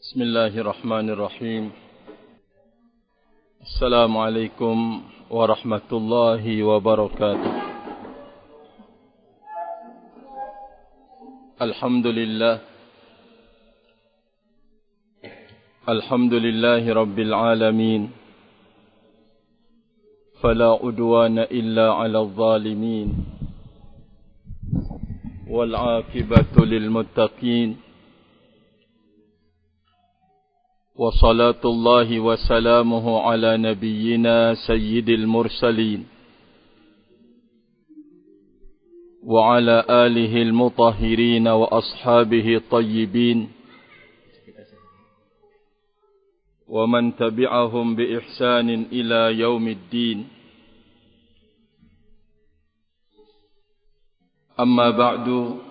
Bismillahirrahmanirrahim. Assalamualaikum warahmatullahi wabarakatuh. Alhamdulillahi rabbil alamin. Fala udwana illa 'alal zalimin. Wal 'aqibatu lil muttaqin. وصلاة الله وسلامه على نبينا سيد المرسلين وعلى آله المطهرين وأصحابه الطيبين ومن تبعهم بإحسان إلى يوم الدين. أما بعد،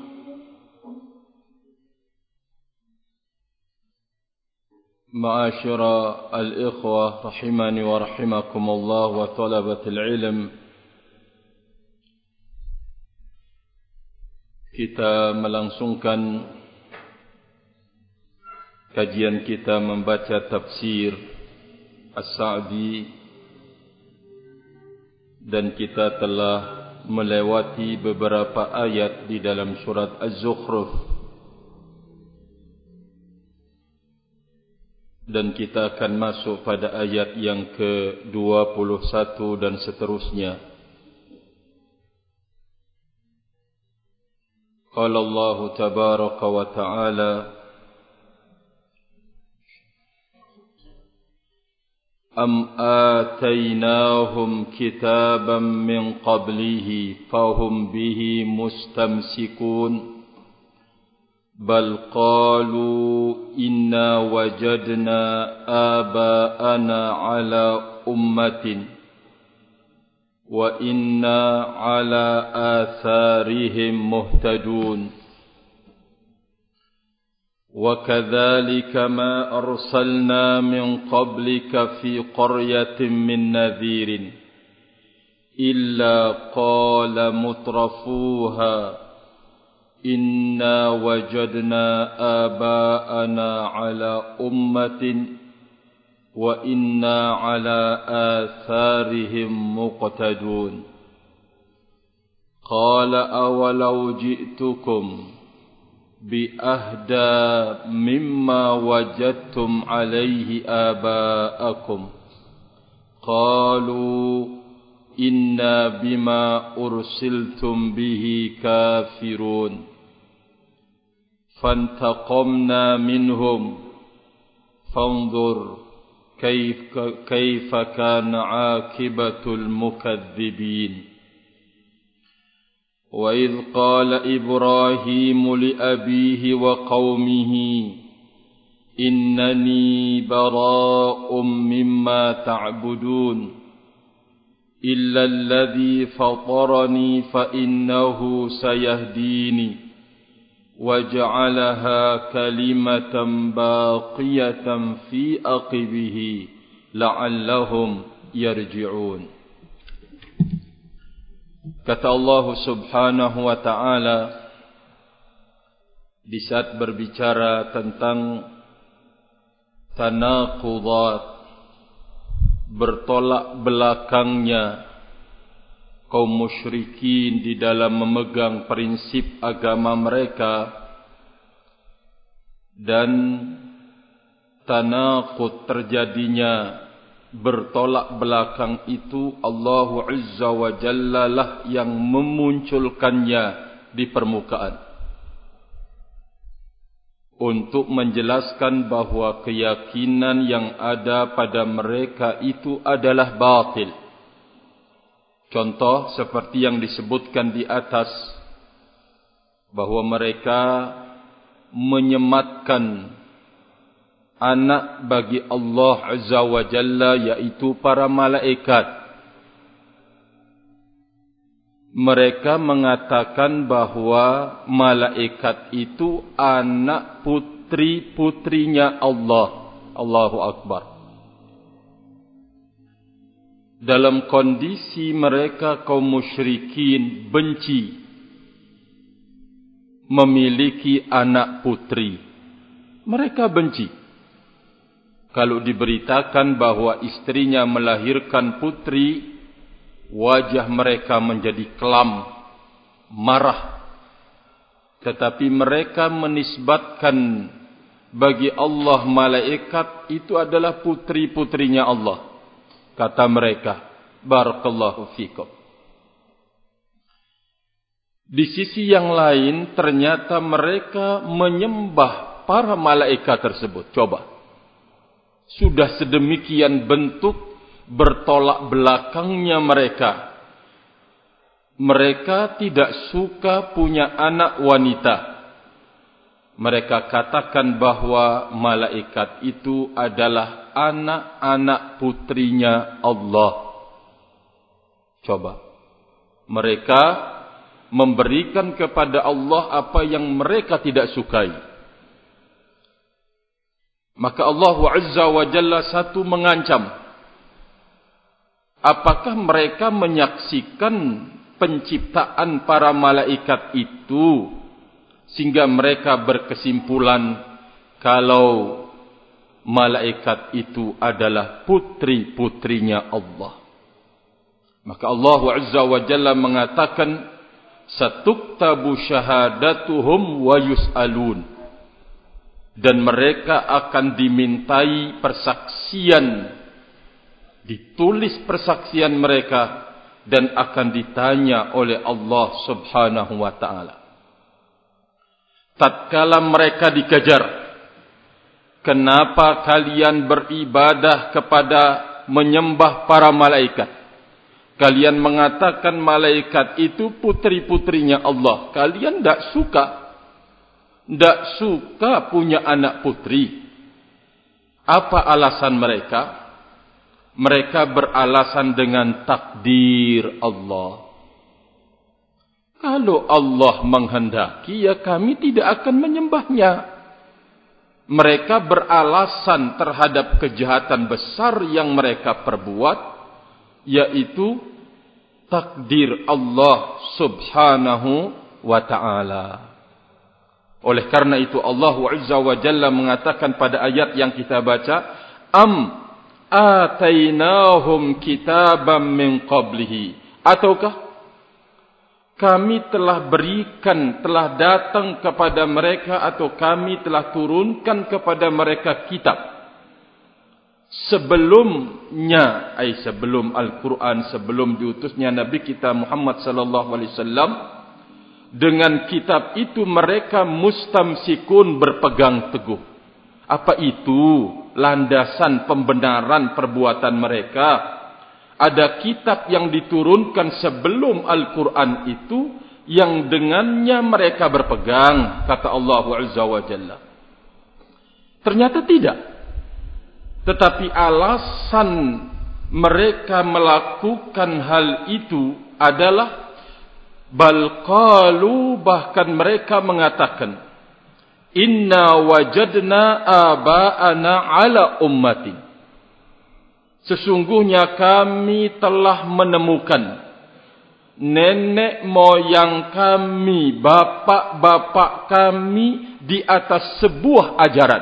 Ma'asyara al-ikhwah rahimani wa rahimakumullah wa talabatul ilm, kita melangsungkan kajian kita membaca tafsir As-Sa'di, dan kita telah melewati beberapa ayat di dalam surat Az-Zukhruf, dan kita akan masuk pada ayat yang ke-21 dan seterusnya. Qala Allah tabaraka wa ta'ala: Am atainahum kitaban min qablihi fahum bihi mustamsikun Bal qalu inna wajadna aba'ana ala ummatin wa inna ala atharihim muhtadun. Wa kadzalika ma arsalna min qablika fi qaryatin min nadhirin illa qala mutrafuha Inna wajadna aba'ana ala ummatin wa inna ala atharihim muqtadun. Qala awalau ji'tukum bi ahda mimma wajadtum alayhi aba'akum qalu Inna bima ursiltum bihi kafirun. Fantaqamna minhum fanzur kaifa kana aqibatul mukadzibin. Wa idh qala Ibrahim li abihi wa qaumihi innani bara'um mimma ta'budun إلا الذي فطرني فإنه سيهديني وجعلها كلمة باقية في عقبه لعلهم يرجعون. Kata Allah subhanahu wa ta'ala di saat berbicara tentang tanaqudat, bertolak belakangnya kaum musyrikin di dalam memegang prinsip agama mereka, dan tanaqud terjadinya bertolak belakang itu, Allah Azza wa Jalla lah yang memunculkannya di permukaan untuk menjelaskan bahawa keyakinan yang ada pada mereka itu adalah batil. Contoh seperti yang disebutkan di atas, bahawa mereka menyematkan anak bagi Allah Azza wa Jalla, yaitu para malaikat. Mereka mengatakan bahawa malaikat itu anak putri-putrinya Allah. Allahu Akbar. Dalam kondisi mereka kaum musyrikin benci memiliki anak putri. Mereka benci. Kalau diberitakan bahwa istrinya melahirkan putri, wajah mereka menjadi kelam, marah. Tetapi mereka menisbatkan bagi Allah malaikat itu adalah putri-putrinya Allah. Kata mereka, barakallahu fikum. Di sisi yang lain, ternyata mereka menyembah para malaikat tersebut. Coba. Sudah sedemikian bentuk bertolak belakangnya mereka. Mereka tidak suka punya anak wanita. Mereka katakan bahwa malaikat itu adalah anak-anak putrinya Allah. Coba. Mereka memberikan kepada Allah apa yang mereka tidak sukai. Maka Allah Azza wa Jalla satu mengancam. Apakah mereka menyaksikan penciptaan para malaikat itu sehingga mereka berkesimpulan kalau malaikat itu adalah putri-putrinya Allah. Maka Allah Azza wa Jalla mengatakan, satuktabu syahadatuhum wa yus'alun. Dan mereka akan dimintai persaksian, ditulis persaksian mereka dan akan ditanya oleh Allah Subhanahu wa taala. Tatkala mereka dikejar, kenapa kalian beribadah kepada menyembah para malaikat? Kalian mengatakan malaikat itu putri-putrinya Allah. Kalian tidak suka punya anak putri. Apa alasan mereka? Mereka beralasan dengan takdir Allah. Kalau Allah menghendaki, ya kami tidak akan menyembahnya. Mereka beralasan terhadap kejahatan besar yang mereka perbuat, yaitu takdir Allah Subhanahu wa ta'ala. Oleh karena itu Allah Azza wa Jalla mengatakan pada ayat yang kita baca, am atainahum kitaban min qablihi, ataukah kami telah berikan, telah datang kepada mereka, atau kami telah turunkan kepada mereka kitab sebelumnya, sebelum Al-Quran, sebelum diutusnya Nabi kita Muhammad sallallahu alaihi wasallam. Dengan kitab itu mereka mustamsikun, berpegang teguh. Apa itu landasan pembenaran perbuatan mereka? Ada kitab yang diturunkan sebelum Al-Quran itu yang dengannya mereka berpegang, kata Allah Azza wa Jalla. Ternyata tidak. Tetapi alasan mereka melakukan hal itu adalah bal qalu, bahkan mereka mengatakan, inna wajadna aba'ana ala ummatin. Sesungguhnya kami telah menemukan nenek moyang kami, bapak-bapak kami di atas sebuah ajaran.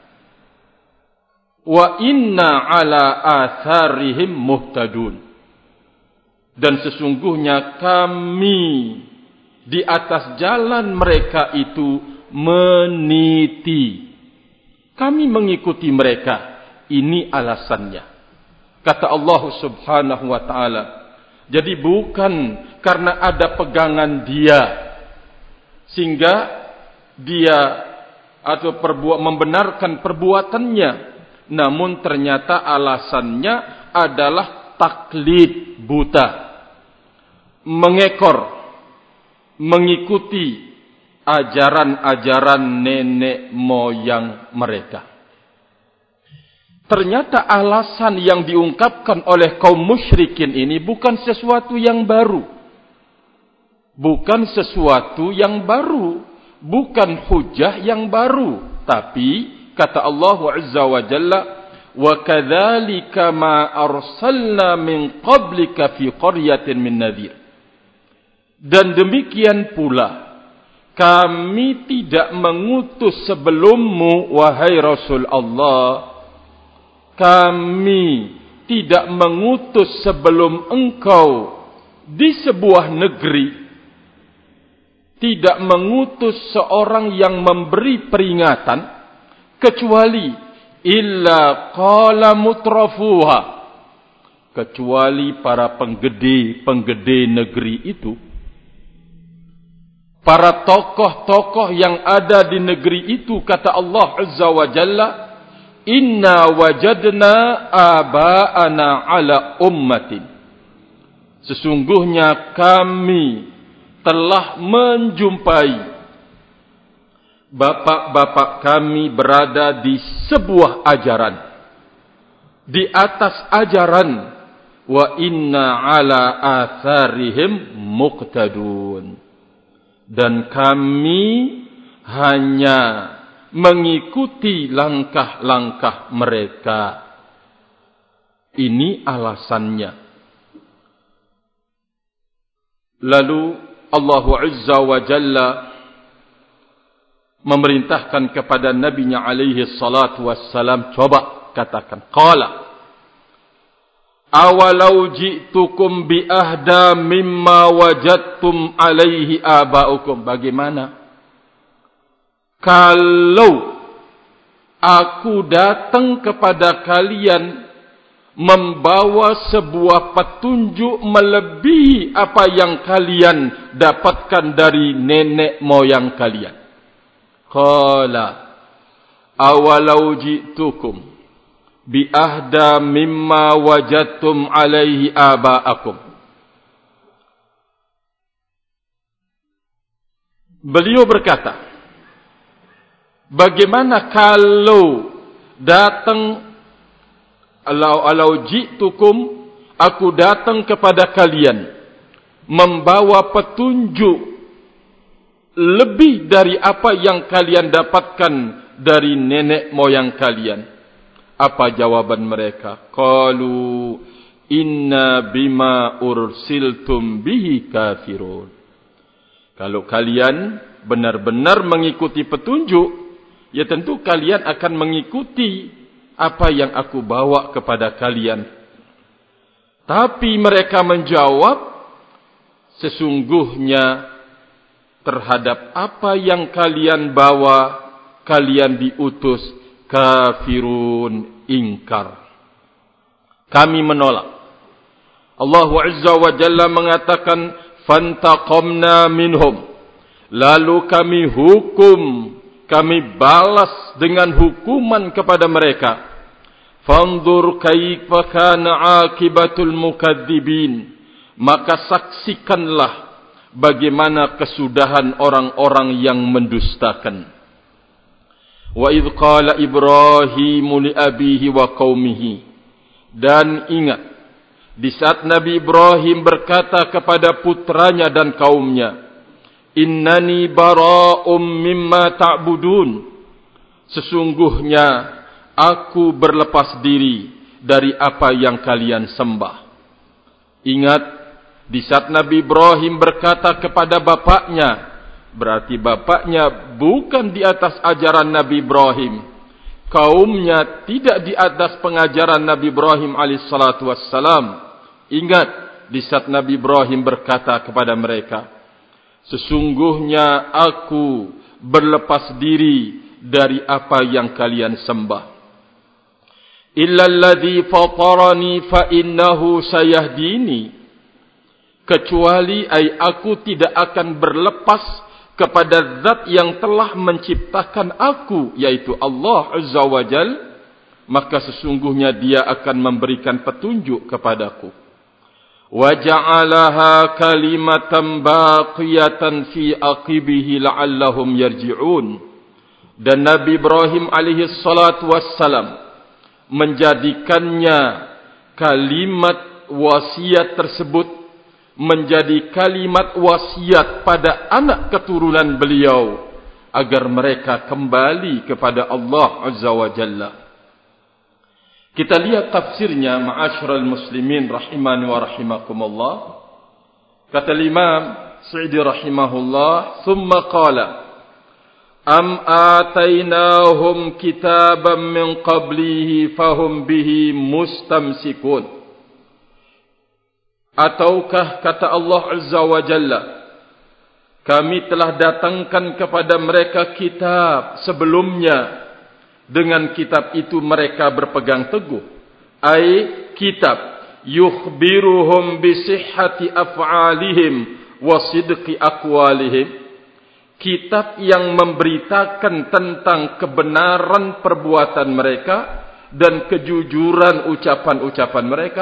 Wa inna ala atharihim muhtadun. Dan sesungguhnya kami di atas jalan mereka itu meniti. Kami mengikuti mereka. Ini alasannya. Kata Allah Subhanahu wa ta'ala. Jadi bukan karena ada pegangan dia, sehingga dia atau membenarkan perbuatannya. Namun ternyata alasannya adalah taklid buta. Mengekor, mengikuti ajaran-ajaran nenek moyang mereka. Ternyata alasan yang diungkapkan oleh kaum musyrikin ini bukan sesuatu yang baru. Bukan sesuatu yang baru. Bukan hujah yang baru. Tapi, kata Allah Azza wa Jalla, وَكَذَلِكَ مَا أَرْسَلْنَا مِنْ قَبْلِكَ فِي قَرْيَةٍ مِنْ نَذِيرٍ. Dan demikian pula, kami tidak mengutus sebelummu, wahai Rasul Allah, kami tidak mengutus sebelum engkau di sebuah negeri, tidak mengutus seorang yang memberi peringatan, kecuali illa qala mutrafuha, kecuali para penggede negeri itu, para tokoh-tokoh yang ada di negeri itu, kata Allah Azza wa Jalla, inna wajadna aba'ana ala ummatin, sesungguhnya kami telah menjumpai bapak-bapak kami berada di sebuah ajaran, di atas ajaran, wa inna ala atharihim muqtadun, dan kami hanya mengikuti langkah-langkah mereka. Ini alasannya. Lalu Allah Azza wa Jalla memerintahkan kepada Nabi-Nya alaihi salatu wassalam, coba katakan, qala awalau ji'tukum bi ahda mimma wajadtum alaihi aba'ukum, bagaimana kalau aku datang kepada kalian membawa sebuah petunjuk melebihi apa yang kalian dapatkan dari nenek moyang kalian. Qala awalau ji'tukum bi ahda mimma wajadtum alaihi aba'akum. Beliau berkata, bagaimana kalau datang, alau ji'tukum, aku datang kepada kalian membawa petunjuk lebih dari apa yang kalian dapatkan dari nenek moyang kalian. Apa jawaban mereka? Qalu inna bima ursiltum bihi kafirun. Kalau kalian benar-benar mengikuti petunjuk, ya tentu kalian akan mengikuti apa yang aku bawa kepada kalian. Tapi mereka menjawab, sesungguhnya terhadap apa yang kalian bawa, kalian diutus kafirun, ingkar. Kami menolak. Allah Azza wa Jalla mengatakan, fantaqamna minhum, lalu kami hukum, kami balas dengan hukuman kepada mereka. Fanzur kaifa kana akibatul mukadzibin, maka saksikanlah bagaimana kesudahan orang-orang yang mendustakan. Wa idh qala Ibrahimu li abihi wa qaumihi, dan ingat di saat Nabi Ibrahim berkata kepada putranya dan kaumnya, innani bara'um mimma ta'budun, sesungguhnya aku berlepas diri dari apa yang kalian sembah. Ingat, di saat Nabi Ibrahim berkata kepada bapaknya, berarti bapaknya bukan di atas ajaran Nabi Ibrahim, kaumnya tidak di atas pengajaran Nabi Ibrahim alaihissalatu wassalam. Ingat, di saat Nabi Ibrahim berkata kepada mereka, sesungguhnya aku berlepas diri dari apa yang kalian sembah. Illalladzi fatarani fa innahu sayahdini, kecuali aku tidak akan berlepas kepada zat yang telah menciptakan aku, yaitu Allah Azza wa Jal, maka sesungguhnya dia akan memberikan petunjuk kepadaku. Wa ja'alaha kalimatan baqiyatan fi aqibihi la'allahum yarji'un. Dan Nabi Ibrahim alaihi salatu wassalam menjadikannya kalimat wasiat tersebut menjadi kalimat wasiat pada anak keturunan beliau agar mereka kembali kepada Allah Azza wa Jalla. Kita lihat tafsirnya, ma'asyiral muslimin rahimani wa rahimakumullah. Kata Imam Sa'di rahimahullah, thumma qala am atainahum kitaban min qablihi fahum bihi mustamsikun. Ataukah kata Allah Azza wa Jalla, kami telah datangkan kepada mereka kitab sebelumnya, dengan kitab itu mereka berpegang teguh. Ai kitab yukhbiruhum bisihhati af'alihim wa sidqi aqwalihim. Kitab yang memberitakan tentang kebenaran perbuatan mereka dan kejujuran ucapan-ucapan mereka.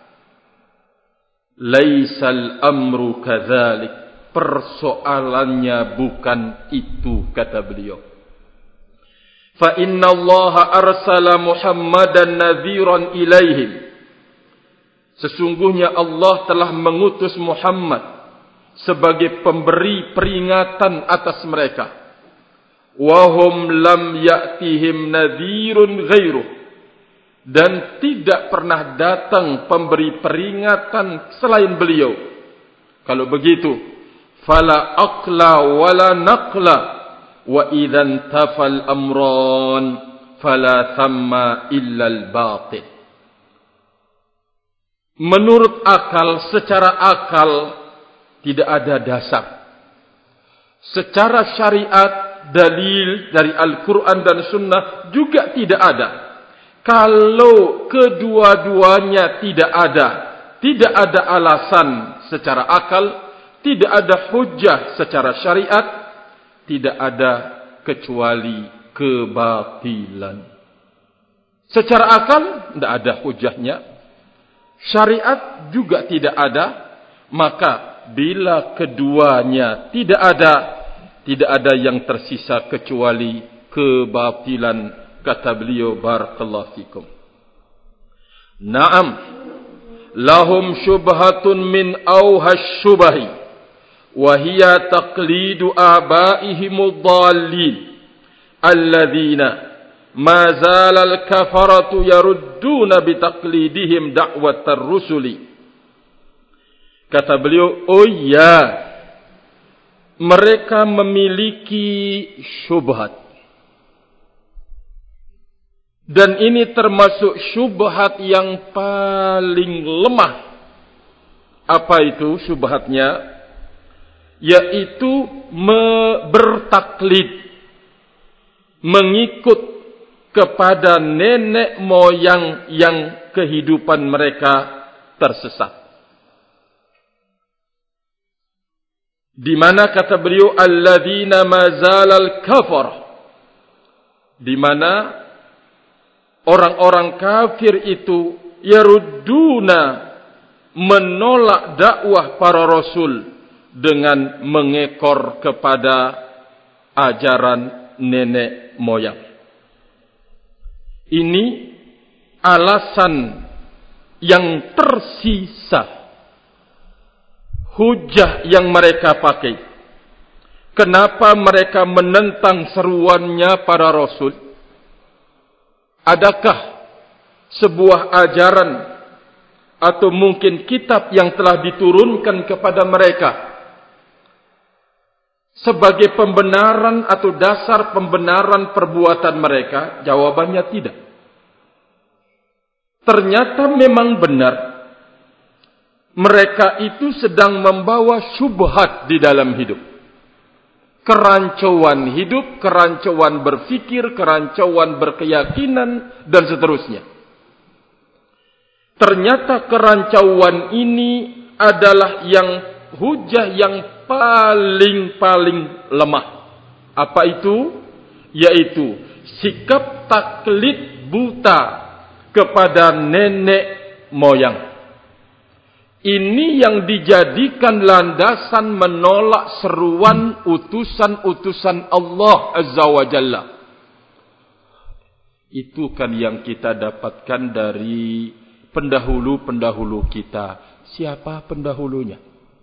Laisal amru kadzalik. Persoalannya bukan itu, kata beliau. Fa inna Allah arsala Muhammadan nadhiran ilaihim. Sesungguhnya Allah telah mengutus Muhammad sebagai pemberi peringatan atas mereka. Wa hum lam ya'tihim nadhirun ghairuh. Dan tidak pernah datang pemberi peringatan selain beliau. Kalau begitu, fala aqla wala naqla. Wa idzan tafal amran fala thamma illa al-batil. Menurut akal, secara akal tidak ada dasar. Secara syariat, dalil dari Al-Quran dan Sunnah juga tidak ada. Kalau kedua-duanya tidak ada alasan secara akal, tidak ada hujjah secara syariat, tidak ada kecuali kebatilan. Secara akal tidak ada hujjahnya, syariat juga tidak ada, maka bila keduanya tidak ada yang tersisa kecuali kebatilan, kata beliau barakallahu fikum. Naam, lahum syubhatun min awhash syubahi وهي تقليد آبائهم الضالين الذين ما زال الكفرة يردون بتقليدهم دعوة الرسل. Kata beliau, oh ya, mereka memiliki syubhat. Dan ini termasuk syubhat yang paling lemah. Apa itu syubhatnya? Yaitu bertaklid, mengikut kepada nenek moyang yang kehidupan mereka tersesat. Di mana kata beliau, alladzina mazalal kafar, di mana orang-orang kafir itu yarudduna, menolak dakwah para rasul dengan mengekor kepada ajaran nenek moyang. Ini alasan yang tersisa, hujah yang mereka pakai. Kenapa mereka menentang seruannya para rasul? Adakah sebuah ajaran atau mungkin kitab yang telah diturunkan kepada mereka sebagai pembenaran atau dasar pembenaran perbuatan mereka? Jawabannya tidak. Ternyata memang benar, mereka itu sedang membawa syubhat di dalam hidup. Kerancuan hidup, kerancuan berfikir, kerancuan berkeyakinan, dan seterusnya. Ternyata kerancuan ini adalah yang hujah yang paling lemah. Apa itu? Yaitu sikap taklid buta kepada nenek moyang. Ini yang dijadikan landasan menolak seruan utusan-utusan Allah Azza wa Jalla. Itu kan yang kita dapatkan dari pendahulu-pendahulu kita. Siapa pendahulunya?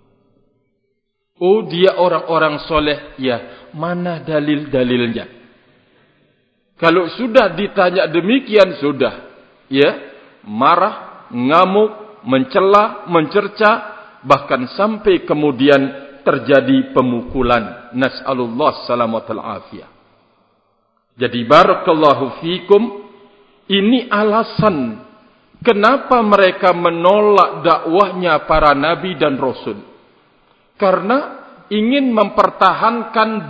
Oh, dia orang-orang soleh. Ya, mana dalil-dalilnya? Kalau sudah ditanya demikian, sudah. Ya, marah, ngamuk, mencela, mencerca, bahkan sampai kemudian terjadi pemukulan. Nas'alullah salamatul afiyah. Jadi barakallahu fikum, ini alasan kenapa mereka menolak dakwahnya para nabi dan rasul. Karena ingin mempertahankan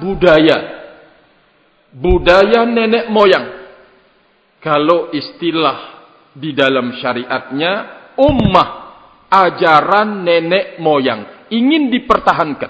budaya nenek moyang. Kalau istilah di dalam syariatnya, ummah, ajaran nenek moyang, ingin dipertahankan.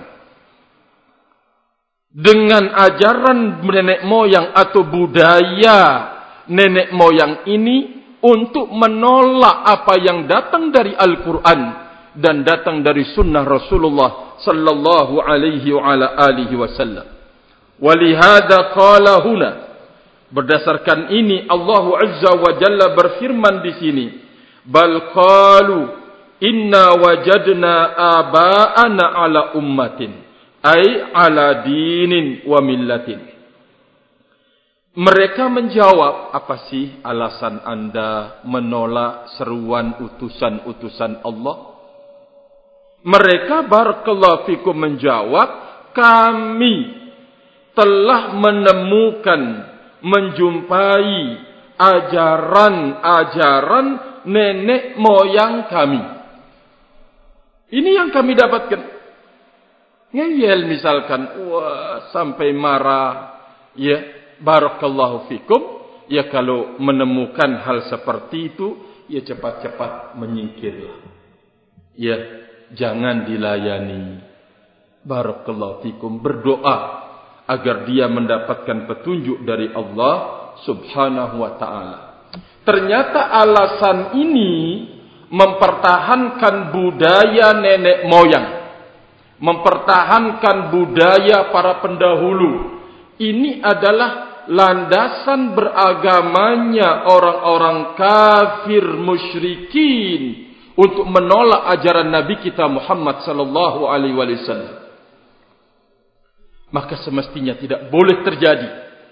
Dengan ajaran nenek moyang atau budaya nenek moyang ini, untuk menolak apa yang datang dari Al-Quran dan datang dari sunnah Rasulullah sallallahu alaihi wa ala alihi wasallam. Walihada qala huna, berdasarkan ini Allah Azza wa Jalla berfirman di sini, bal qalu inna wajadna aba'ana ala ummatin, ay ala dinin wa millatin. Mereka menjawab, apa sih alasan anda menolak seruan utusan-utusan Allah? Mereka barakallahu fikum menjawab, kami telah menemukan, menjumpai ajaran-ajaran nenek moyang kami. Ini yang kami dapatkan. Ngeyel misalkan, wah sampai marah, ya. Barakallahu fikum, ya kalau menemukan hal seperti itu, ya cepat-cepat menyingkirlah. Ya, jangan dilayani. Barakallahu fikum, berdoa agar dia mendapatkan petunjuk dari Allah Subhanahu wa ta'ala. Ternyata alasan ini mempertahankan budaya nenek moyang, mempertahankan budaya para pendahulu. Ini adalah landasan beragamanya orang-orang kafir musyrikin untuk menolak ajaran Nabi kita Muhammad sallallahu alaihi wasallam. Maka semestinya tidak boleh terjadi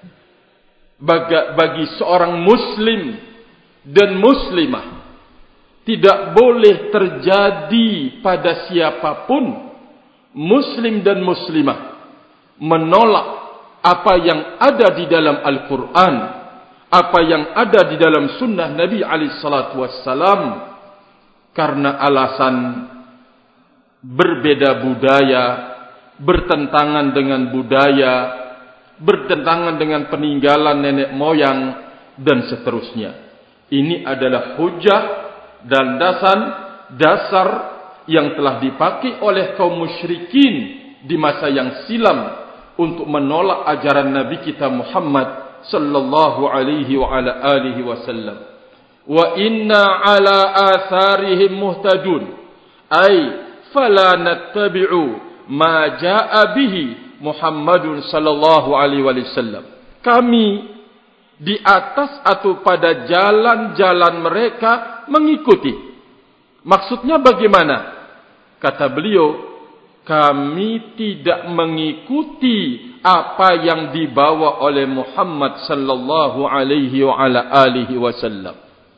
bagi seorang muslim dan muslimah, tidak boleh terjadi pada siapapun muslim dan muslimah menolak apa yang ada di dalam Al-Quran, apa yang ada di dalam sunnah Nabi SAW, karena alasan berbeda budaya, bertentangan dengan budaya, bertentangan dengan peninggalan nenek moyang, dan seterusnya. Ini adalah hujah dan dasar yang telah dipakai oleh kaum musyrikin di masa yang silam untuk menolak ajaran Nabi kita Muhammad sallallahu alaihi wa ala alihi wasallam. Wa inna ala atharihim muhtadun, ay fala nattabi'u ma jaa bihi Muhammadun sallallahu alaihi wasallam. Kami di atas atau pada jalan-jalan mereka mengikuti. Maksudnya bagaimana? Kata beliau, kami tidak mengikuti apa yang dibawa oleh Muhammad sallallahu alaihi wa ala alihi wasallam.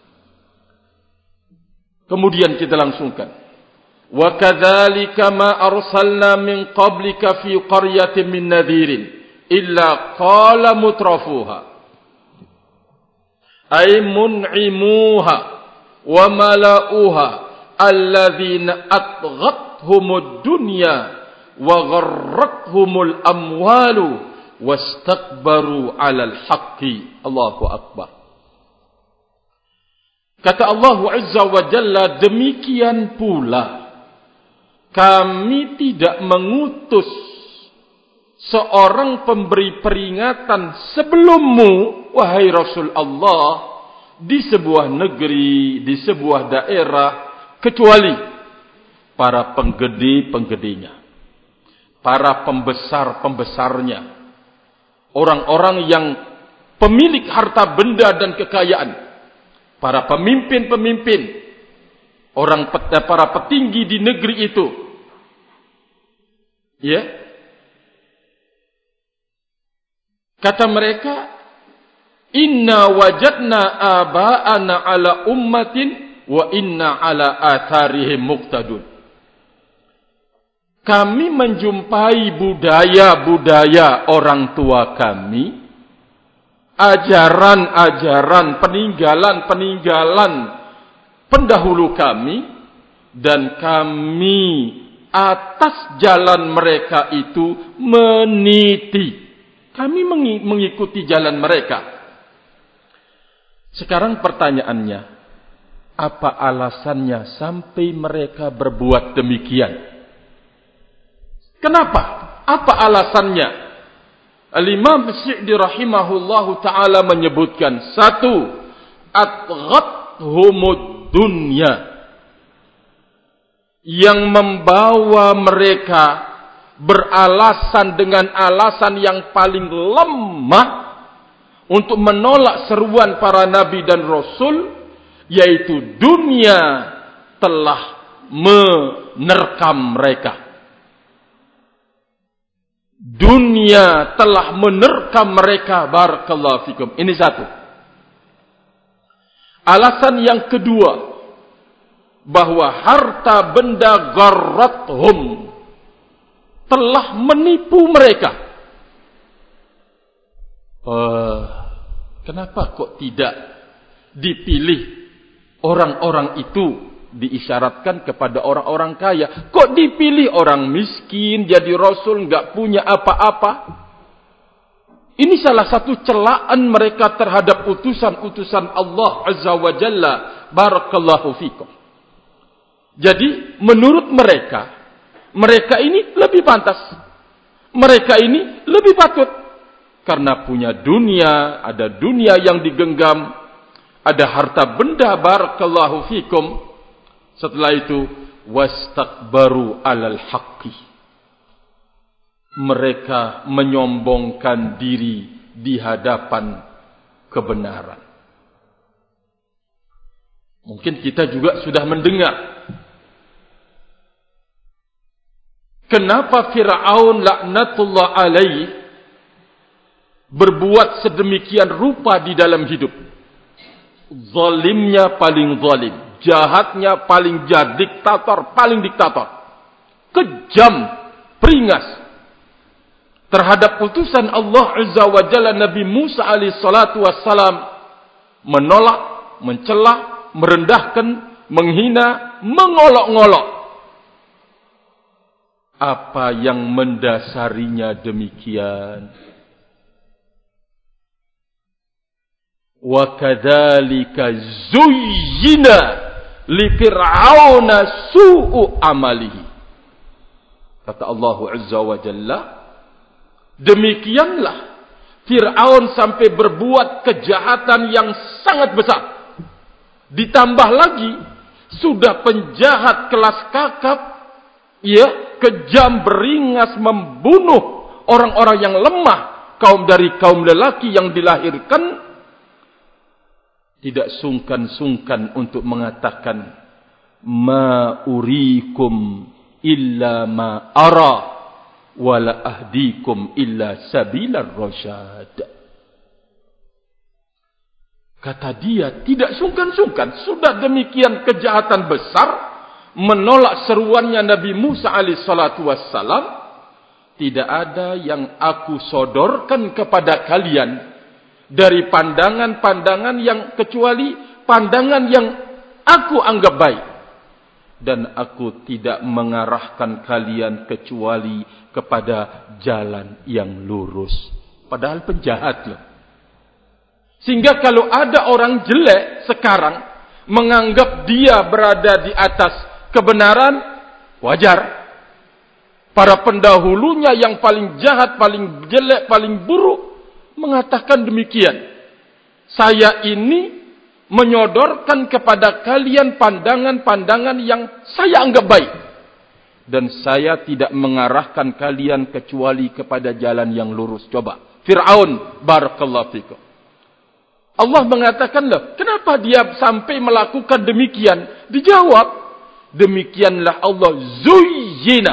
Kemudian kita langsungkan. Wa kadzalika ma arsalna min qablika fi qaryatin min nadhirin illa qala mutrafuha ay mun'imuha wa mala'uha alladzina atghathumud dunya wa gharrathumul amwalu wastakbaru 'alal haqqi. Allahu akbar. Kata Allah Azza wa Jalla, demikian pula kami tidak mengutus seorang pemberi peringatan sebelummu, wahai Rasul Allah, di sebuah negeri, di sebuah daerah, kecuali para penggede-penggedenya, para pembesar-pembesarnya, orang-orang yang pemilik harta benda dan kekayaan, para pemimpin-pemimpin, para petinggi di negeri itu. Ya. Kata mereka, inna wajadna aba'ana ala ummatin wa inna ala atharihim muqtadun. Kami menjumpai budaya-budaya orang tua kami ajaran-ajaran, peninggalan-peninggalan pendahulu kami, dan kami atas jalan mereka itu meniti. Kami mengikuti jalan mereka. Sekarang pertanyaannya, apa alasannya sampai mereka berbuat demikian? Kenapa? Apa alasannya? Al-Imam Sa'di rahimahullahu ta'ala menyebutkan, satu, atghathumud dunya, yang membawa mereka beralasan dengan alasan yang paling lemah untuk menolak seruan para nabi dan rasul, yaitu dunia telah menerkam mereka. Dunia telah menerkam mereka. Barakallahu fikum. Ini satu. Alasan yang kedua, bahwa harta benda gharrathum, telah menipu mereka. Kenapa kok tidak dipilih orang-orang itu, diisyaratkan kepada orang-orang kaya? Kok dipilih orang miskin jadi rasul, enggak punya apa-apa? Ini salah satu celaan mereka terhadap utusan-utusan Allah Azza wa Jalla. Barakallahu fikum. Jadi menurut mereka, mereka ini lebih pantas, mereka ini lebih patut, karena punya dunia, ada dunia yang digenggam, ada harta benda. Barakallahu fikum. Setelah itu, wastakbaru alal haqqi, mereka menyombongkan diri di hadapan kebenaran. Mungkin kita juga sudah mendengar kenapa Fir'aun laknatullah alaih berbuat sedemikian rupa di dalam hidup. Zalimnya paling zalim, jahatnya paling jahat, diktator paling diktator, kejam, peringas terhadap utusan Allah Azza wa Jalla. Nabi Musa alaihi salatu wassalam menolak, mencela, merendahkan, menghina, mengolok-ngolok. Apa yang mendasarinya demikian? Wa kadzalika zuyyina li fir'auna su'u amalihi. Kata Allah Azza wa Jalla, demikianlah Fir'aun sampai berbuat kejahatan yang sangat besar. Ditambah lagi, sudah penjahat kelas kakap, ya, kejam, beringas, membunuh orang-orang yang lemah, dari kaum lelaki yang dilahirkan, tidak sungkan-sungkan untuk mengatakan, ma urikum illa ma ara wala ahdikum illa sabilar rasyad. Kata dia, tidak sungkan-sungkan, sudah demikian kejahatan besar, menolak seruannya Nabi Musa alaihi salatu wassalam, tidak ada yang aku sodorkan kepada kalian dari pandangan-pandangan yang kecuali pandangan yang aku anggap baik, dan aku tidak mengarahkan kalian kecuali kepada jalan yang lurus. Padahal penjahat loh. Sehingga kalau ada orang jelek sekarang menganggap dia berada di atas kebenaran, wajar. Para pendahulunya yang paling jahat, paling jelek, paling buruk mengatakan demikian. Saya ini menyodorkan kepada kalian pandangan-pandangan yang saya anggap baik, dan saya tidak mengarahkan kalian kecuali kepada jalan yang lurus. Coba Fir'aun, barakallahu fikum. Allah mengatakan, loh, kenapa dia sampai melakukan demikian? Dijawab, demikianlah Allah zuyyina,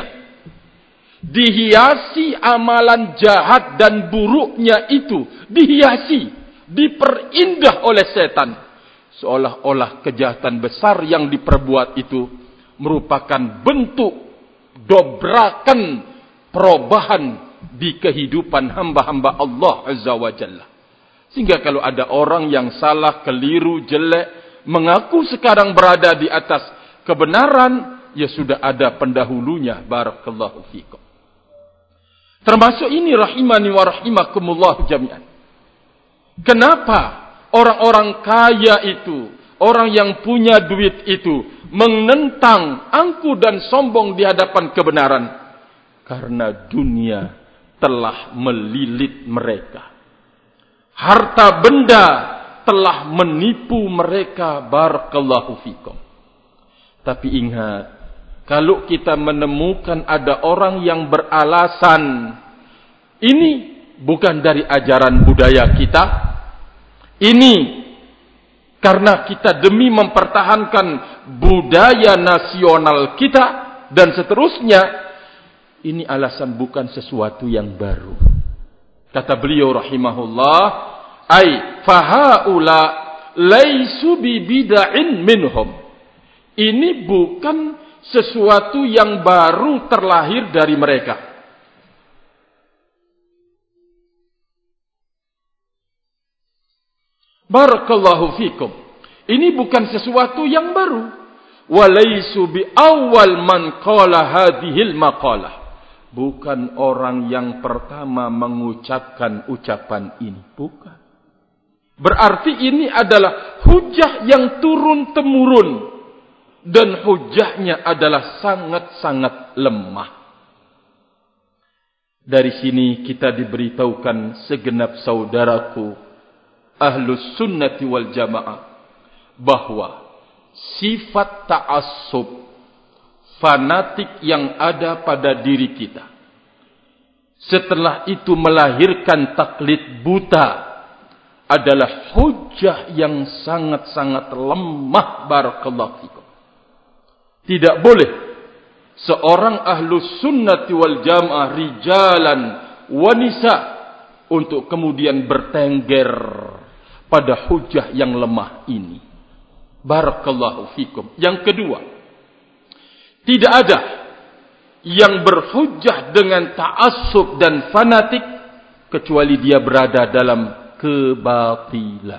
dihiasi amalan jahat dan buruknya itu, dihiasi, diperindah oleh setan, seolah-olah kejahatan besar yang diperbuat itu merupakan bentuk dobrakan perubahan di kehidupan hamba-hamba Allah Azza wa Jalla. Sehingga kalau ada orang yang salah, keliru, jelek, mengaku sekarang berada di atas kebenaran, ya sudah ada pendahulunya. Barakallahu fikum. Termasuk ini rahimani wa rahimakumullah jami'an. Kenapa orang-orang kaya itu, orang yang punya duit itu, menentang, angkuh dan sombong di hadapan kebenaran? Karena dunia telah melilit mereka. Harta benda telah menipu mereka. Barakallahu fikum. Tapi ingat, kalau kita menemukan ada orang yang beralasan, ini bukan dari ajaran budaya kita, ini karena kita demi mempertahankan budaya nasional kita, dan seterusnya, ini alasan bukan sesuatu yang baru. Kata beliau rahimahullah, ay fahaula laisu bi bid'in minhum. Ini bukan sesuatu yang baru terlahir dari mereka. Barakallahu fikum. Ini bukan sesuatu yang baru. Walaisu bi awal man qala hadhil maqalah. Bukan orang yang pertama mengucapkan ucapan ini. Bukan. Berarti ini adalah hujah yang turun-temurun. Dan hujahnya adalah sangat-sangat lemah. Dari sini kita diberitahukan segenap saudaraku Ahlus Sunnati wal Jamaah, bahwa sifat ta'assub, fanatik yang ada pada diri kita, setelah itu melahirkan taklid buta, adalah hujah yang sangat-sangat lemah. Barakallahu fikum. Tidak boleh seorang Ahlus Sunnati wal Jamaah, rijalan wa nisa, untuk kemudian bertengger pada hujah yang lemah ini. Barakallahu fikum. Yang kedua, tidak ada yang berhujjah dengan ta'assub dan fanatik kecuali dia berada dalam kebatilan.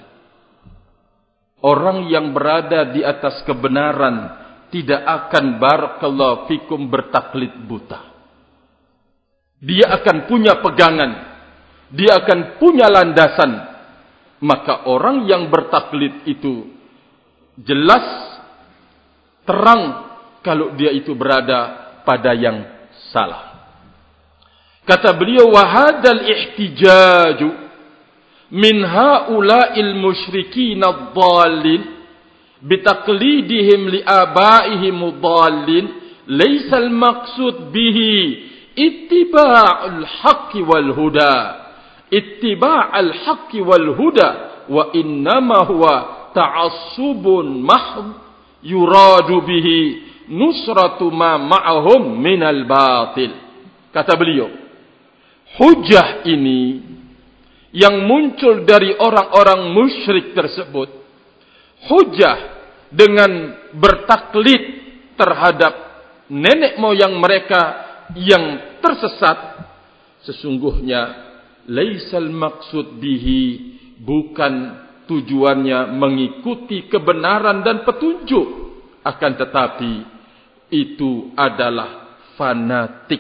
Orang yang berada di atas kebenaran tidak akan barakallahu fikum bertaklid buta. Dia akan punya pegangan, dia akan punya landasan. Maka orang yang bertaklid itu jelas terang kalau dia itu berada pada yang salah. Kata beliau, wa hadzal ihtijaju min haula'il musyrikin ad-dallin bitaqlidihim li abaihim ad-dallin laysa al-maqsud bihi ittiba'ul haqqi wal huda, ittiba'ul haqqi wal huda, wa innama huwa ta'assubun mahd yuradu bihi nusratu ma ma'ahum minal batil. Kata beliau, hujah ini yang muncul dari orang-orang musyrik tersebut, hujah dengan bertaklid terhadap nenek moyang mereka yang tersesat, sesungguhnya laisal maksud bihi, bukan tujuannya mengikuti kebenaran dan petunjuk, akan tetapi itu adalah fanatik.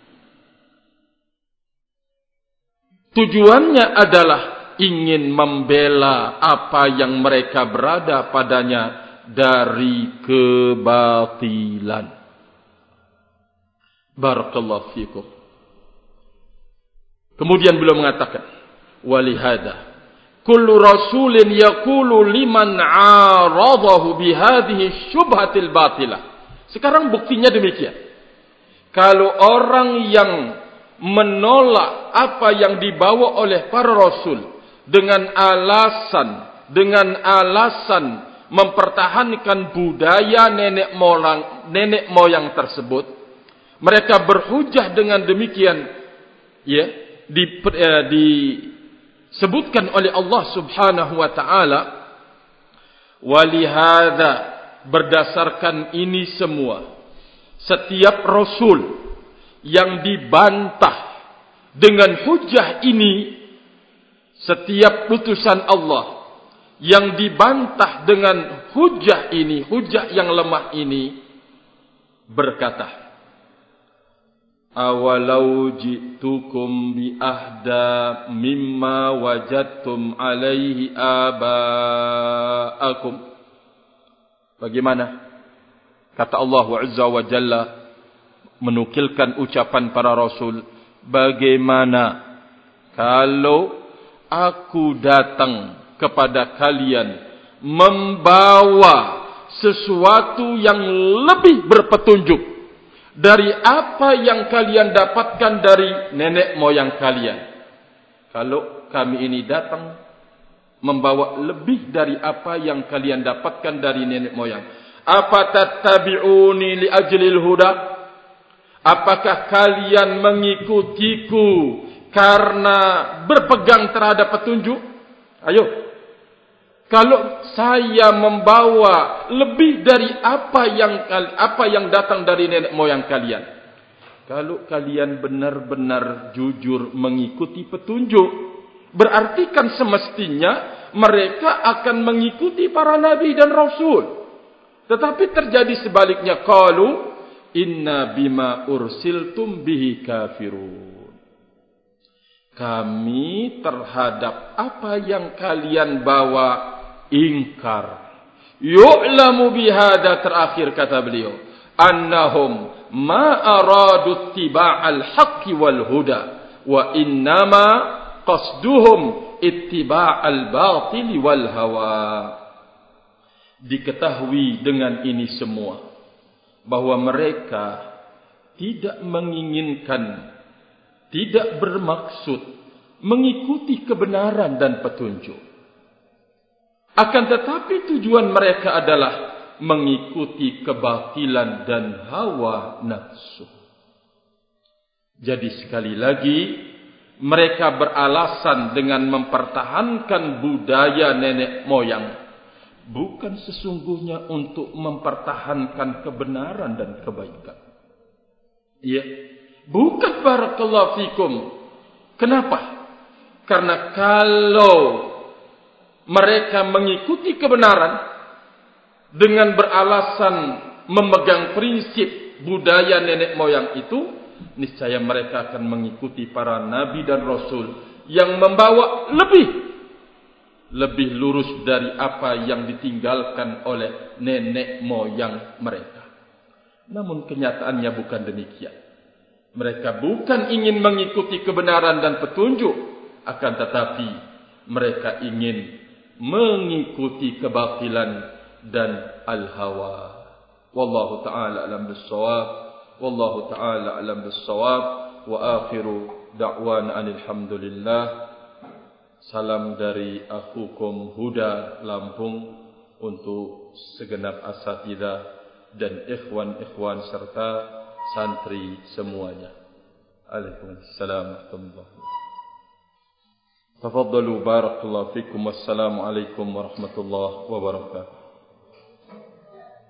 Tujuannya adalah ingin membela apa yang mereka berada padanya dari kebatilan. Barakallahu fikum. Kemudian beliau mengatakan, walihada kullu rasulin yaqulu liman 'aradahu bihadhihi syubhatil batilah. Sekarang buktinya demikian. Kalau orang yang menolak apa yang dibawa oleh para rasul dengan alasan mempertahankan budaya nenek moyang tersebut, mereka berhujah dengan demikian, ya, disebutkan oleh Allah Subhanahu wa taala, walihada, berdasarkan ini semua, setiap rasul yang dibantah dengan hujah ini, setiap putusan Allah yang dibantah dengan hujah ini, hujah yang lemah ini, berkata, awalau ji'tukum bi ahda mimma wajadtum alaihi aba'akum. Bagaimana? Kata Allah Azza wa Jalla menukilkan ucapan para rasul, bagaimana kalau aku datang kepada kalian membawa sesuatu yang lebih berpetunjuk dari apa yang kalian dapatkan dari nenek moyang kalian. Kalau kami ini datang membawa lebih dari apa yang kalian dapatkan dari nenek moyang, apa tattabi'uni li ajlil huda? Apakah kalian mengikutiku karena berpegang terhadap petunjuk? Ayo. Kalau saya membawa lebih dari apa yang datang dari nenek moyang kalian, kalau kalian benar-benar jujur mengikuti petunjuk, berarti kan semestinya mereka akan mengikuti para nabi dan rasul. Tetapi terjadi sebaliknya, qalu inna bima ursiltum bihi kafirun. Kami terhadap apa yang kalian bawa ingkar. Yu'lamu bihada, terakhir kata beliau, annahum ma aradu ittiba'al haqqi wal huda wa innama qasduhum ittiba'al batili wal hawa. Diketahui dengan ini semua bahwa mereka tidak menginginkan, tidak bermaksud mengikuti kebenaran dan petunjuk. Akan tetapi tujuan mereka adalah mengikuti kebatilan dan hawa nafsu. Jadi sekali lagi, mereka beralasan dengan mempertahankan budaya nenek moyang, bukan sesungguhnya untuk mempertahankan kebenaran dan kebaikan. Ya, bukan, barakallahu fikum. Kenapa? Karena kalau mereka mengikuti kebenaran dengan beralasan memegang prinsip budaya nenek moyang itu, niscaya mereka akan mengikuti para nabi dan rasul yang membawa lebih lurus dari apa yang ditinggalkan oleh nenek moyang mereka. Namun kenyataannya bukan demikian. Mereka bukan ingin mengikuti kebenaran dan petunjuk, akan tetapi mereka ingin mengikuti kebatilan dan al-hawa. Wallahu ta'ala alam bis-shawab. Wallahu ta'ala alam bis-shawab. Wa akhiru da'wana alhamdulillah. Salam dari akhukum Huda Lampung untuk segenap asatidzah dan ikhwan-ikhwan serta santri semuanya. Waalaikumsalam warahmatullahi wabarakatuh. تفضلوا بارك الله فيكم والسلام عليكم ورحمة الله وبركاته.